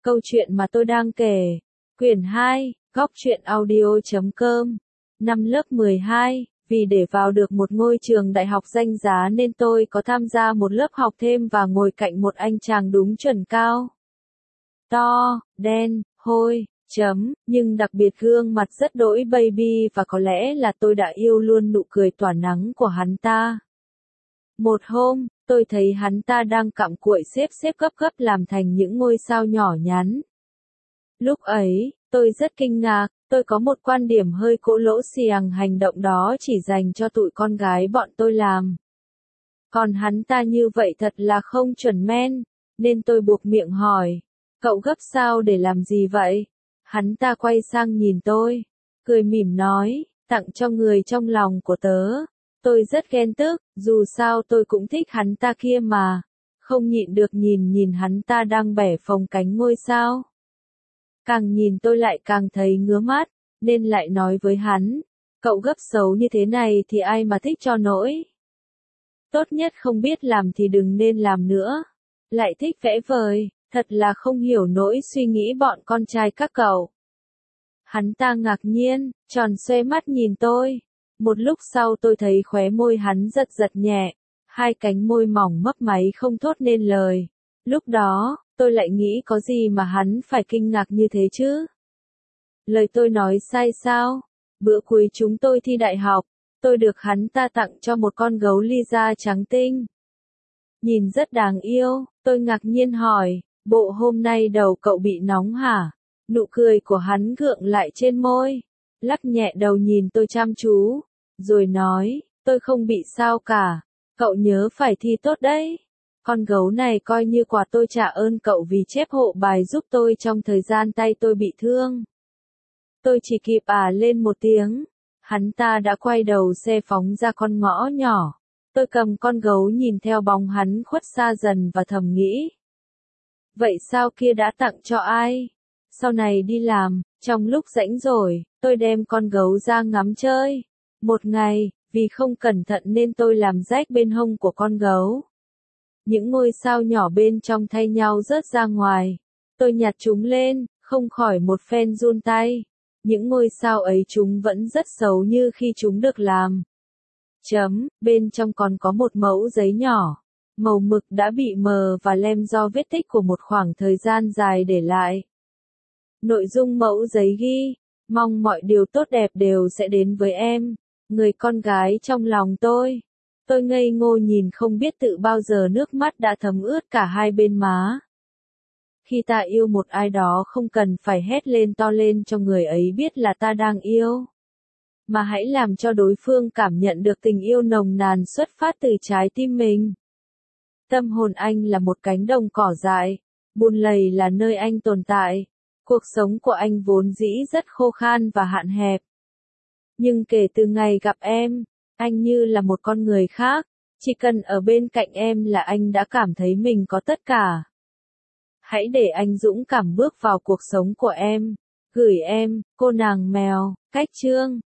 Câu chuyện mà tôi đang kể. Quyển 2, góc truyện audio.com. Năm lớp 12, vì để vào được một ngôi trường đại học danh giá nên tôi có tham gia một lớp học thêm và ngồi cạnh một anh chàng đúng chuẩn cao. To, đen, hôi, nhưng đặc biệt gương mặt rất đỗi baby và có lẽ là tôi đã yêu luôn nụ cười tỏa nắng của hắn ta. Một hôm, tôi thấy hắn ta đang cặm cụi xếp gấp làm thành những ngôi sao nhỏ nhắn. Lúc ấy, tôi rất kinh ngạc, tôi có một quan điểm hơi cỗ lỗ xiềng hành động đó chỉ dành cho tụi con gái bọn tôi làm. Còn hắn ta như vậy thật là không chuẩn men, nên tôi buộc miệng hỏi, cậu gấp sao để làm gì vậy? Hắn ta quay sang nhìn tôi, cười mỉm nói, tặng cho người trong lòng của tớ. Tôi rất ghen tức, dù sao tôi cũng thích hắn ta kia mà, không nhịn được nhìn hắn ta đang bẻ phồng cánh ngôi sao. Càng nhìn tôi lại càng thấy ngứa mắt, nên lại nói với hắn, cậu gấp xấu như thế này thì ai mà thích cho nỗi. Tốt nhất không biết làm thì đừng nên làm nữa. Lại thích vẽ vời, thật là không hiểu nỗi suy nghĩ bọn con trai các cậu. Hắn ta ngạc nhiên, tròn xoe mắt nhìn tôi. Một lúc sau tôi thấy khóe môi hắn giật nhẹ, hai cánh môi mỏng mấp máy không thốt nên lời. Lúc đó, tôi lại nghĩ có gì mà hắn phải kinh ngạc như thế chứ? Lời tôi nói sai sao? Bữa cuối chúng tôi thi đại học, tôi được hắn ta tặng cho một con gấu ly da trắng tinh. Nhìn rất đáng yêu, tôi ngạc nhiên hỏi, bộ hôm nay đầu cậu bị nóng hả? Nụ cười của hắn gượng lại trên môi, lắc nhẹ đầu nhìn tôi chăm chú, rồi nói, tôi không bị sao cả, cậu nhớ phải thi tốt đấy. Con gấu này coi như quà tôi trả ơn cậu vì chép hộ bài giúp tôi trong thời gian tay tôi bị thương. Tôi chỉ kịp lên một tiếng, hắn ta đã quay đầu xe phóng ra con ngõ nhỏ. Tôi cầm con gấu nhìn theo bóng hắn khuất xa dần và thầm nghĩ. Vậy sao kia đã tặng cho ai? Sau này đi làm, trong lúc rảnh rỗi, tôi đem con gấu ra ngắm chơi. Một ngày, vì không cẩn thận nên tôi làm rách bên hông của con gấu. Những ngôi sao nhỏ bên trong thay nhau rớt ra ngoài. Tôi nhặt chúng lên, không khỏi một phen run tay. Những ngôi sao ấy chúng vẫn rất xấu như khi chúng được làm. Bên trong còn có một mẩu giấy nhỏ. Màu mực đã bị mờ và lem do vết tích của một khoảng thời gian dài để lại. Nội dung mẫu giấy ghi, mong mọi điều tốt đẹp đều sẽ đến với em, người con gái trong lòng tôi. Tôi ngây ngô nhìn không biết tự bao giờ nước mắt đã thấm ướt cả hai bên má. Khi ta yêu một ai đó không cần phải hét lên to lên cho người ấy biết là ta đang yêu. Mà hãy làm cho đối phương cảm nhận được tình yêu nồng nàn xuất phát từ trái tim mình. Tâm hồn anh là một cánh đồng cỏ dại, bùn lầy là nơi anh tồn tại. Cuộc sống của anh vốn dĩ rất khô khan và hạn hẹp. Nhưng kể từ ngày gặp em, anh như là một con người khác, chỉ cần ở bên cạnh em là anh đã cảm thấy mình có tất cả. Hãy để anh dũng cảm bước vào cuộc sống của em, gửi em, cô nàng mèo, cách chương.